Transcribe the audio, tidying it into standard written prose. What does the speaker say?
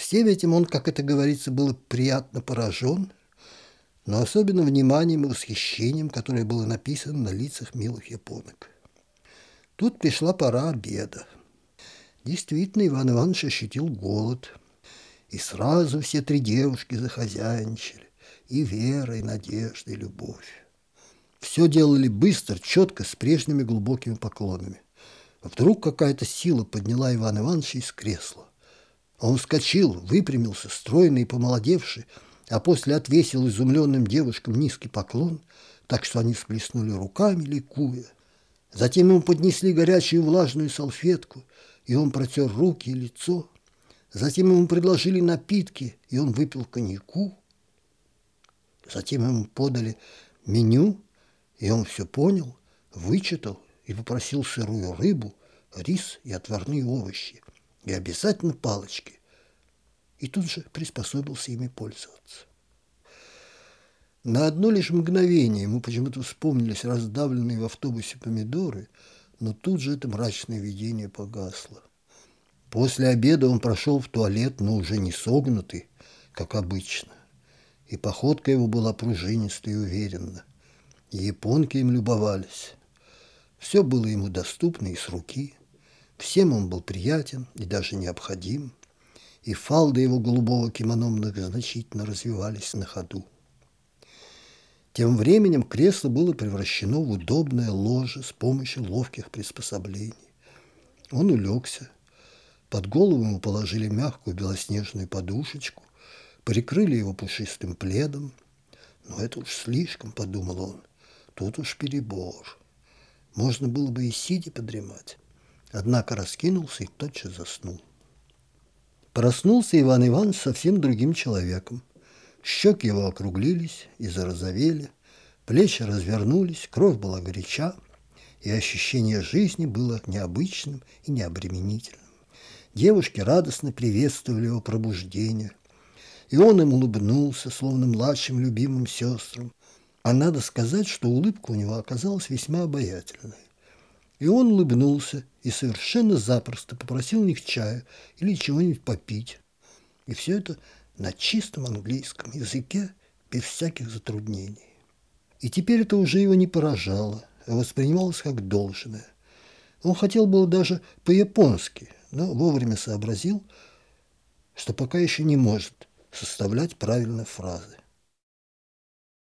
Всем этим он, как это говорится, был приятно поражен, но особенно вниманием и восхищением, которое было написано на лицах милых японок. Тут пришла пора обеда. Действительно, Иван Иванович ощутил голод. И сразу все три девушки захозяйничали. И Вера, и Надежда, и Любовь. Все делали быстро, четко, с прежними глубокими поклонами. Вдруг какая-то сила подняла Ивана Ивановича из кресла. Он вскочил, выпрямился, стройный и помолодевший, а после отвесил изумленным девушкам низкий поклон, так что они всплеснули руками, ликуя. Затем ему поднесли горячую влажную салфетку, и он протер руки и лицо. Затем ему предложили напитки, и он выпил коньяку. Затем ему подали меню, и он все понял, вычитал и попросил сырую рыбу, рис и отварные овощи, и обязательно палочки. И тут же приспособился ими пользоваться. На одно лишь мгновение ему почему-то вспомнились раздавленные в автобусе помидоры, но тут же это мрачное видение погасло. После обеда он прошел в туалет, но уже не согнутый, как обычно. И походка его была пружинистой и уверенна. И японки им любовались. Все было ему доступно и с руки. Всем он был приятен и даже необходим. И фалды его голубого кимоно многозначительно развивались на ходу. Тем временем кресло было превращено в удобное ложе с помощью ловких приспособлений. Он улегся. Под голову ему положили мягкую белоснежную подушечку, прикрыли его пушистым пледом. «Но это уж слишком», — подумал он, — «тут уж перебор. Можно было бы и сидя подремать». Однако раскинулся и тотчас заснул. Проснулся Иван Иванович совсем другим человеком. Щеки его округлились и зарозовели, плечи развернулись, кровь была горяча, и ощущение жизни было необычным и необременительным. Девушки радостно приветствовали его пробуждение, и он им улыбнулся, словно младшим любимым сестрам. А надо сказать, что улыбка у него оказалась весьма обаятельной. И он улыбнулся и совершенно запросто попросил у них чая или чего-нибудь попить. И все это на чистом английском языке, без всяких затруднений. И теперь это уже его не поражало, а воспринималось как должное. Он хотел было даже по-японски, но вовремя сообразил, что пока еще не может составлять правильные фразы.